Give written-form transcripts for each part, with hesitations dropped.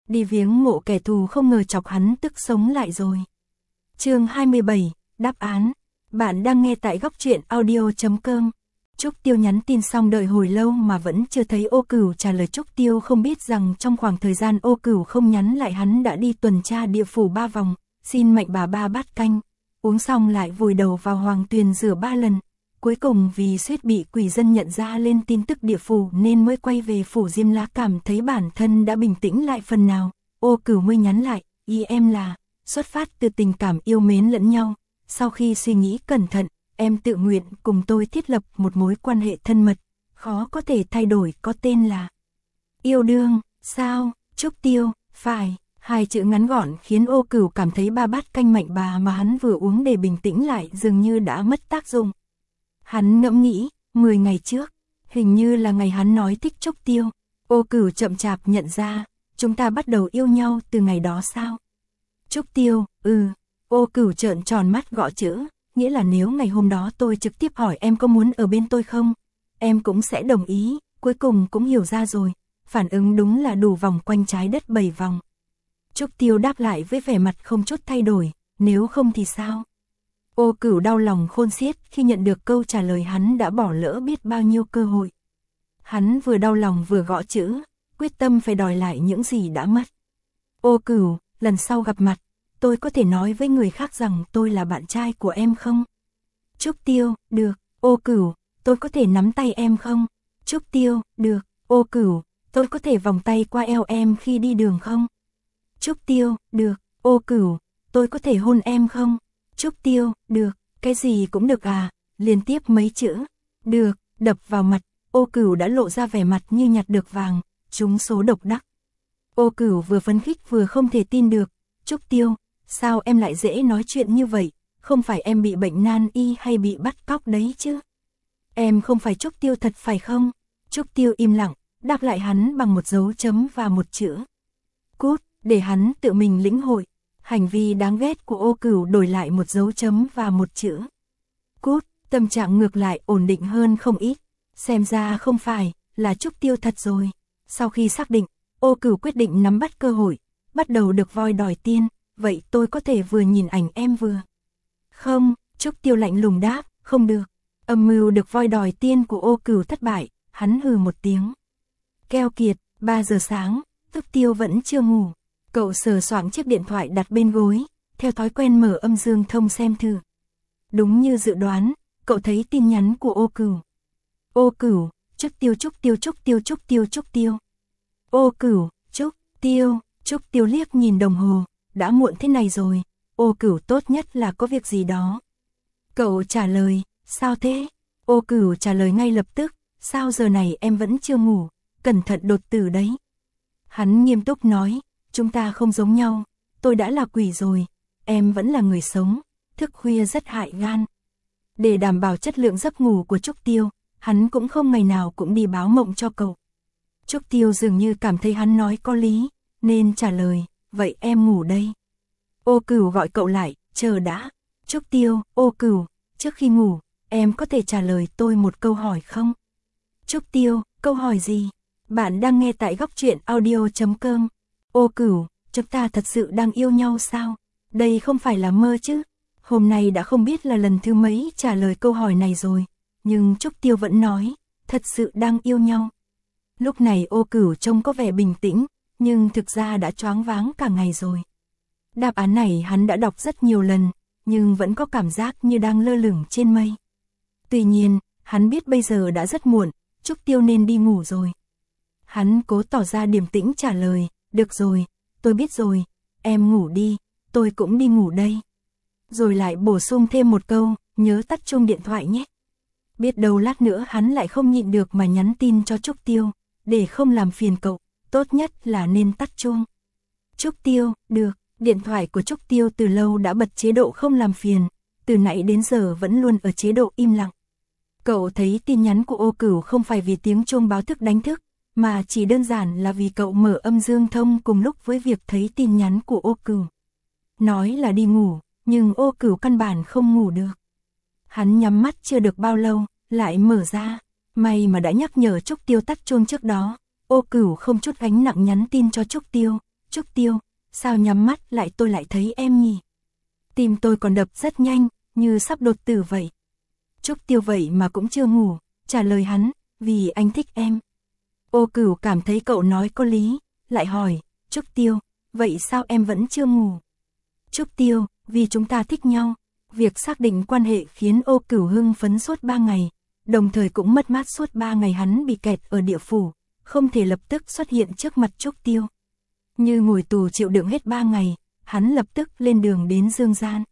đi viếng mộ kẻ thù không ngờ chọc hắn tức sống lại rồi. Chương 27, đáp án. Bạn đang nghe tại góc truyện audio.com. Trúc Tiêu nhắn tin xong đợi hồi lâu mà vẫn chưa thấy Ô Cửu trả lời. Trúc Tiêu không biết rằng trong khoảng thời gian Ô Cửu không nhắn lại hắn đã đi tuần tra địa phủ 3 vòng, xin mệnh bà 3 bát canh, uống xong lại vùi đầu vào hoàng tuyền rửa 3 lần. Cuối cùng vì suýt bị quỷ dân nhận ra lên tin tức địa phủ nên mới quay về phủ Diêm La, cảm thấy bản thân đã bình tĩnh lại phần nào. Ô Cửu mới nhắn lại, ý em là, xuất phát từ tình cảm yêu mến lẫn nhau, sau khi suy nghĩ cẩn thận, em tự nguyện cùng tôi thiết lập một mối quan hệ thân mật, khó có thể thay đổi, có tên là yêu đương. Sao? Trúc Tiêu, phải. 2 chữ ngắn gọn khiến Ô Cửu cảm thấy 3 bát canh mạnh bà mà hắn vừa uống để bình tĩnh lại dường như đã mất tác dụng. Hắn ngẫm nghĩ, 10 ngày trước, hình như là ngày hắn nói thích Trúc Tiêu. Ô Cửu chậm chạp nhận ra, chúng ta bắt đầu yêu nhau từ ngày đó sao? Trúc Tiêu, Ô Cửu trợn tròn mắt gõ chữ, nghĩa là nếu ngày hôm đó tôi trực tiếp hỏi em có muốn ở bên tôi không, em cũng sẽ đồng ý. Cuối cùng cũng hiểu ra rồi, phản ứng đúng là đủ vòng quanh trái đất 7 vòng. Trúc Tiêu đáp lại với vẻ mặt không chút thay đổi, nếu không thì sao? Ô Cửu đau lòng khôn xiết khi nhận được câu trả lời, hắn đã bỏ lỡ biết bao nhiêu cơ hội. Hắn vừa đau lòng vừa gõ chữ, quyết tâm phải đòi lại những gì đã mất. Ô Cửu, lần sau gặp mặt, tôi có thể nói với người khác rằng tôi là bạn trai của em không? Trúc Tiêu, được. Ô Cửu, tôi có thể nắm tay em không? Trúc Tiêu, được. Ô Cửu, tôi có thể vòng tay qua eo em khi đi đường không? Trúc Tiêu, được. Ô Cửu, tôi có thể hôn em không? Trúc Tiêu, được. Cái gì cũng được à? Liên tiếp mấy chữ được đập vào mặt, Ô Cửu đã lộ ra vẻ mặt như nhặt được vàng, trúng số độc đắc. Ô Cửu vừa phấn khích vừa không thể tin được. Trúc Tiêu, sao em lại dễ nói chuyện như vậy? Không phải em bị bệnh nan y hay bị bắt cóc đấy chứ? Em không phải Trúc Tiêu thật phải không? Trúc Tiêu im lặng, đáp lại hắn bằng một dấu chấm và một chữ cút, để hắn tự mình lĩnh hội. Hành vi đáng ghét của Ô Cửu đổi lại một dấu chấm và một chữ cút, tâm trạng ngược lại ổn định hơn không ít. Xem ra không phải là Trúc Tiêu thật rồi. Sau khi xác định, Ô Cửu quyết định nắm bắt cơ hội, bắt đầu được voi đòi tiên. Vậy tôi có thể vừa nhìn ảnh em vừa? Không, Trúc Tiêu lạnh lùng đáp, không được. Âm mưu được voi đòi tiên của Ô Cửu thất bại, hắn hừ một tiếng. Keo kiệt, 3 giờ sáng, Trúc Tiêu vẫn chưa ngủ. Cậu sờ soạng chiếc điện thoại đặt bên gối, theo thói quen mở âm dương thông xem thử. Đúng như dự đoán, cậu thấy tin nhắn của Ô Cửu. Ô Cửu, Trúc Tiêu, Trúc Tiêu, Trúc Tiêu, Trúc Tiêu, Trúc Tiêu. Ô Cửu, Trúc Tiêu. Trúc Tiêu liếc nhìn đồng hồ, đã muộn thế này rồi, Ô Cửu tốt nhất là có việc gì đó. Cậu trả lời, sao thế? Ô Cửu trả lời ngay lập tức, sao giờ này em vẫn chưa ngủ, cẩn thận đột tử đấy. Hắn nghiêm túc nói, chúng ta không giống nhau, tôi đã là quỷ rồi, em vẫn là người sống, thức khuya rất hại gan. Để đảm bảo chất lượng giấc ngủ của Trúc Tiêu, hắn cũng không ngày nào cũng đi báo mộng cho cậu. Trúc Tiêu dường như cảm thấy hắn nói có lý, nên trả lời, vậy em ngủ đây. Ô Cửu gọi cậu lại, chờ đã. Trúc Tiêu, Ô Cửu, trước khi ngủ, em có thể trả lời tôi một câu hỏi không? Trúc Tiêu, câu hỏi gì? Bạn đang nghe tại góc truyện audio.com. Ô Cửu, chúng ta thật sự đang yêu nhau sao? Đây không phải là mơ chứ? Hôm nay đã không biết là lần thứ mấy trả lời câu hỏi này rồi, nhưng Trúc Tiêu vẫn nói, thật sự đang yêu nhau. Lúc này Ô Cửu trông có vẻ bình tĩnh, nhưng thực ra đã choáng váng cả ngày rồi. Đáp án này hắn đã đọc rất nhiều lần, nhưng vẫn có cảm giác như đang lơ lửng trên mây. Tuy nhiên, hắn biết bây giờ đã rất muộn, Trúc Tiêu nên đi ngủ rồi. Hắn cố tỏ ra điềm tĩnh trả lời, được rồi, tôi biết rồi, em ngủ đi, tôi cũng đi ngủ đây. Rồi lại bổ sung thêm một câu, nhớ tắt chuông điện thoại nhé. Biết đâu lát nữa hắn lại không nhịn được mà nhắn tin cho Trúc Tiêu, để không làm phiền cậu, tốt nhất là nên tắt chuông. Trúc Tiêu, được. Điện thoại của Trúc Tiêu từ lâu đã bật chế độ không làm phiền, từ nãy đến giờ vẫn luôn ở chế độ im lặng. Cậu thấy tin nhắn của Ô Cửu không phải vì tiếng chuông báo thức đánh thức, mà chỉ đơn giản là vì cậu mở âm dương thông cùng lúc với việc thấy tin nhắn của Ô Cửu. Nói là đi ngủ, nhưng Ô Cửu căn bản không ngủ được. Hắn nhắm mắt chưa được bao lâu, lại mở ra, may mà đã nhắc nhở Trúc Tiêu tắt chuông trước đó. Ô Cửu không chút gánh nặng nhắn tin cho Trúc Tiêu, Trúc Tiêu, sao nhắm mắt lại tôi lại thấy em nhỉ? Tim tôi còn đập rất nhanh, như sắp đột tử vậy. Trúc Tiêu vậy mà cũng chưa ngủ, trả lời hắn, vì anh thích em. Ô Cửu cảm thấy cậu nói có lý, lại hỏi, Trúc Tiêu, vậy sao em vẫn chưa ngủ? Trúc Tiêu, vì chúng ta thích nhau. Việc xác định quan hệ khiến Ô Cửu hưng phấn suốt 3 ngày, đồng thời cũng mất mát suốt 3 ngày hắn bị kẹt ở địa phủ, không thể lập tức xuất hiện trước mặt Trúc Tiêu. Như ngồi tù chịu đựng hết 3 ngày, hắn lập tức lên đường đến Dương Gian.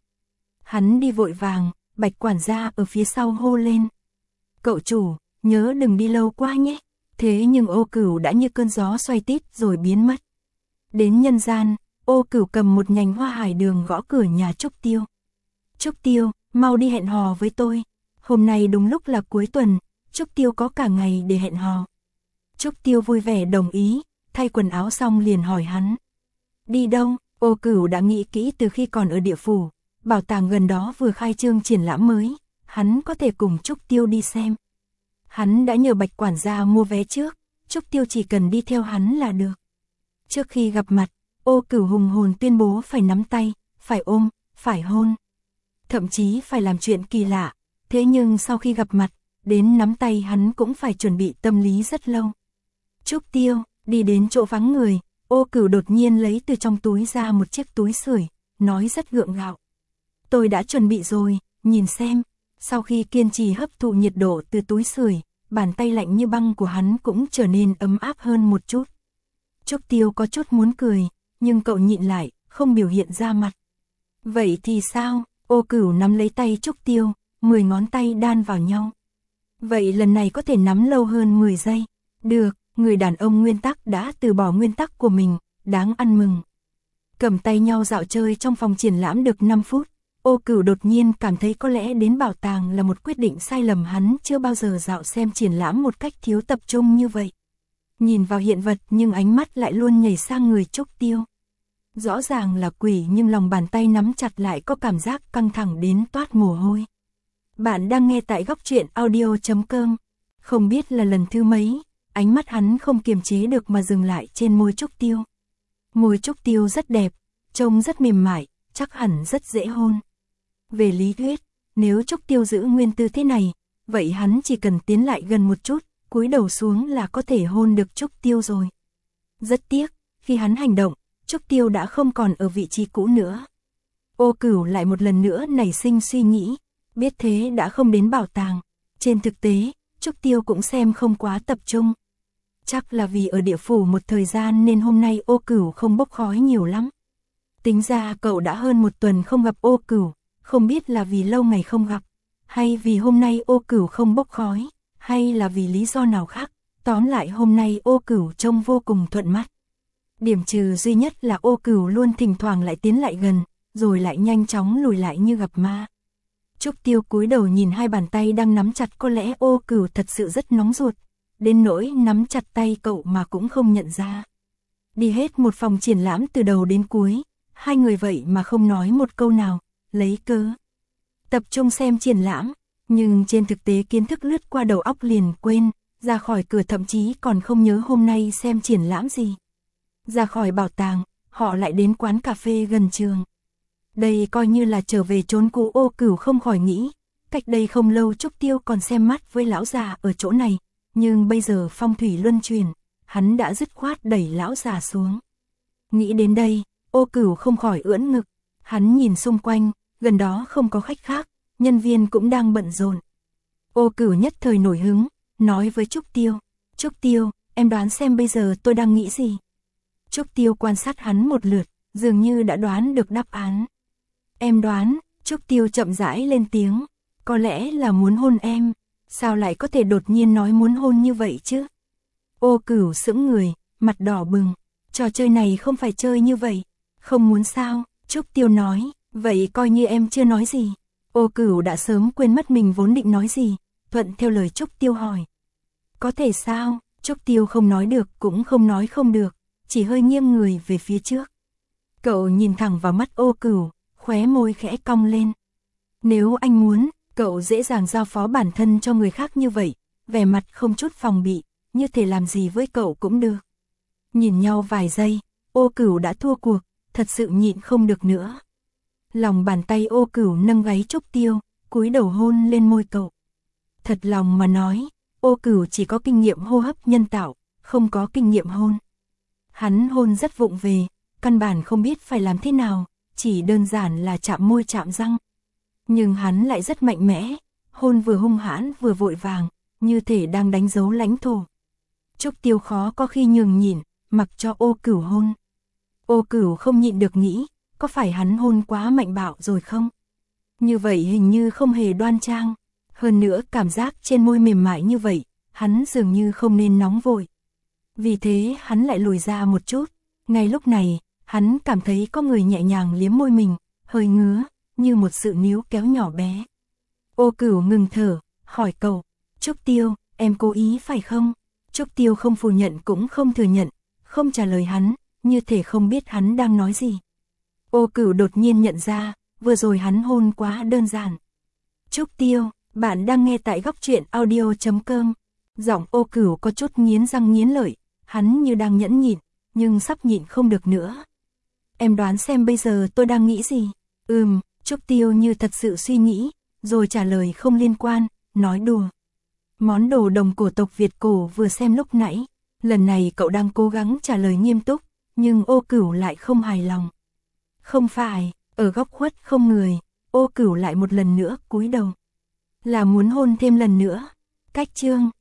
Hắn đi vội vàng, Bạch quản gia ở phía sau hô lên. Cậu chủ, nhớ đừng đi lâu quá nhé. Thế nhưng Ô Cửu đã như cơn gió xoay tít rồi biến mất. Đến nhân gian, Ô Cửu cầm một nhành hoa hải đường gõ cửa nhà Trúc Tiêu. Trúc Tiêu, mau đi hẹn hò với tôi. Hôm nay đúng lúc là cuối tuần, Trúc Tiêu có cả ngày để hẹn hò. Trúc Tiêu vui vẻ đồng ý, thay quần áo xong liền hỏi hắn. Đi đâu? Ô Cửu đã nghĩ kỹ từ khi còn ở địa phủ, bảo tàng gần đó vừa khai trương triển lãm mới, hắn có thể cùng Trúc Tiêu đi xem. Hắn đã nhờ Bạch quản gia mua vé trước, Trúc Tiêu chỉ cần đi theo hắn là được. Trước khi gặp mặt, Ô Cửu hùng hồn tuyên bố phải nắm tay, phải ôm, phải hôn. Thậm chí phải làm chuyện kỳ lạ, thế nhưng sau khi gặp mặt, đến nắm tay hắn cũng phải chuẩn bị tâm lý rất lâu. Trúc Tiêu, đi đến chỗ vắng người, Ô Cửu đột nhiên lấy từ trong túi ra một chiếc túi sưởi, nói rất gượng gạo. Tôi đã chuẩn bị rồi, nhìn xem. Sau khi kiên trì hấp thụ nhiệt độ từ túi sưởi, bàn tay lạnh như băng của hắn cũng trở nên ấm áp hơn một chút. Trúc Tiêu có chút muốn cười, nhưng cậu nhịn lại, không biểu hiện ra mặt. Vậy thì sao? Ô Cửu nắm lấy tay Trúc Tiêu, 10 ngón tay đan vào nhau. Vậy lần này có thể nắm lâu hơn 10 giây. Được, người đàn ông nguyên tắc đã từ bỏ nguyên tắc của mình, đáng ăn mừng. Cầm tay nhau dạo chơi trong phòng triển lãm được 5 phút. Ô Cửu đột nhiên cảm thấy có lẽ đến bảo tàng là một quyết định sai lầm, hắn chưa bao giờ dạo xem triển lãm một cách thiếu tập trung như vậy. Nhìn vào hiện vật nhưng ánh mắt lại luôn nhảy sang người Trúc Tiêu. Rõ ràng là quỷ nhưng lòng bàn tay nắm chặt lại có cảm giác căng thẳng đến toát mồ hôi. Bạn đang nghe tại góc truyện audio.com. Không biết là lần thứ mấy, ánh mắt hắn không kiềm chế được mà dừng lại trên môi Trúc Tiêu. Môi Trúc Tiêu rất đẹp, trông rất mềm mại, chắc hẳn rất dễ hôn. Về lý thuyết, nếu Trúc Tiêu giữ nguyên tư thế này, vậy hắn chỉ cần tiến lại gần một chút, cúi đầu xuống là có thể hôn được Trúc Tiêu rồi. Rất tiếc, khi hắn hành động, Trúc Tiêu đã không còn ở vị trí cũ nữa. Ô Cửu lại một lần nữa nảy sinh suy nghĩ, biết thế đã không đến bảo tàng. Trên thực tế, Trúc Tiêu cũng xem không quá tập trung. Chắc là vì ở địa phủ một thời gian nên hôm nay Ô Cửu không bốc khói nhiều lắm. Tính ra cậu đã hơn một tuần không gặp Ô Cửu, không biết là vì lâu ngày không gặp, hay vì hôm nay Ô Cửu không bốc khói, hay là vì lý do nào khác. Tóm lại hôm nay Ô Cửu trông vô cùng thuận mắt. Điểm trừ duy nhất là Ô Cửu luôn thỉnh thoảng lại tiến lại gần, rồi lại nhanh chóng lùi lại như gặp ma. Trúc Tiêu cúi đầu nhìn hai bàn tay đang nắm chặt, có lẽ Ô Cửu thật sự rất nóng ruột, đến nỗi nắm chặt tay cậu mà cũng không nhận ra. Đi hết một phòng triển lãm từ đầu đến cuối, hai người vậy mà không nói một câu nào, lấy cớ tập trung xem triển lãm, nhưng trên thực tế kiến thức lướt qua đầu óc liền quên, ra khỏi cửa thậm chí còn không nhớ hôm nay xem triển lãm gì. Ra khỏi bảo tàng, họ lại đến quán cà phê gần trường. Đây coi như là trở về chốn cũ. Ô Cửu không khỏi nghĩ, cách đây không lâu Trúc Tiêu còn xem mắt với lão già ở chỗ này, nhưng bây giờ phong thủy luân chuyển, hắn đã dứt khoát đẩy lão già xuống. Nghĩ đến đây, Ô Cửu không khỏi ưỡn ngực, hắn nhìn xung quanh, gần đó không có khách khác, nhân viên cũng đang bận rộn. Ô Cửu nhất thời nổi hứng, nói với Trúc Tiêu, Trúc Tiêu, em đoán xem bây giờ tôi đang nghĩ gì. Trúc Tiêu quan sát hắn một lượt, dường như đã đoán được đáp án. Em đoán, Trúc Tiêu chậm rãi lên tiếng, có lẽ là muốn hôn em, sao lại có thể đột nhiên nói muốn hôn như vậy chứ? Ô Cửu sững người, mặt đỏ bừng, trò chơi này không phải chơi như vậy, không muốn sao? Trúc Tiêu nói, vậy coi như em chưa nói gì. Ô Cửu đã sớm quên mất mình vốn định nói gì, thuận theo lời Trúc Tiêu hỏi. Có thể sao? Trúc Tiêu không nói được cũng không nói không được, chỉ hơi nghiêng người về phía trước. Cậu nhìn thẳng vào mắt Ô Cửu, khóe môi khẽ cong lên. Nếu anh muốn, cậu dễ dàng giao phó bản thân cho người khác như vậy, vẻ mặt không chút phòng bị, như thể làm gì với cậu cũng được. Nhìn nhau vài giây, Ô Cửu đã thua cuộc, thật sự nhịn không được nữa. Lòng bàn tay Ô Cửu nâng gáy Trúc Tiêu, cúi đầu hôn lên môi cậu. Thật lòng mà nói, Ô Cửu chỉ có kinh nghiệm hô hấp nhân tạo, không có kinh nghiệm hôn. Hắn hôn rất vụng về, căn bản không biết phải làm thế nào, chỉ đơn giản là chạm môi chạm răng. Nhưng hắn lại rất mạnh mẽ, hôn vừa hung hãn vừa vội vàng, như thể đang đánh dấu lãnh thổ. Trúc Tiêu khó có khi nhường nhịn, mặc cho Ô Cửu hôn. Ô Cửu không nhịn được nghĩ, có phải hắn hôn quá mạnh bạo rồi không? Như vậy hình như không hề đoan trang. Hơn nữa cảm giác trên môi mềm mại như vậy, hắn dường như không nên nóng vội. Vì thế hắn lại lùi ra một chút. Ngay lúc này, hắn cảm thấy có người nhẹ nhàng liếm môi mình, hơi ngứa, như một sự níu kéo nhỏ bé. Ô Cửu ngừng thở, hỏi cậu, Trúc Tiêu, em cố ý phải không? Trúc Tiêu không phủ nhận cũng không thừa nhận, không trả lời hắn, như thể không biết hắn đang nói gì. Ô Cửu đột nhiên nhận ra, vừa rồi hắn hôn quá đơn giản. Trúc Tiêu, bạn đang nghe tại góc truyện audio.com. Giọng Ô Cửu có chút nghiến răng nghiến lợi, hắn như đang nhẫn nhịn, nhưng sắp nhịn không được nữa. Em đoán xem bây giờ tôi đang nghĩ gì? Trúc Tiêu như thật sự suy nghĩ, rồi trả lời không liên quan, nói đùa. Món đồ đồng cổ tộc Việt cổ vừa xem lúc nãy, lần này cậu đang cố gắng trả lời nghiêm túc, nhưng Ô Cửu lại không hài lòng. Không phải, ở góc khuất không người, Ô Cửu lại một lần nữa cúi đầu. Là muốn hôn thêm lần nữa. Cách chương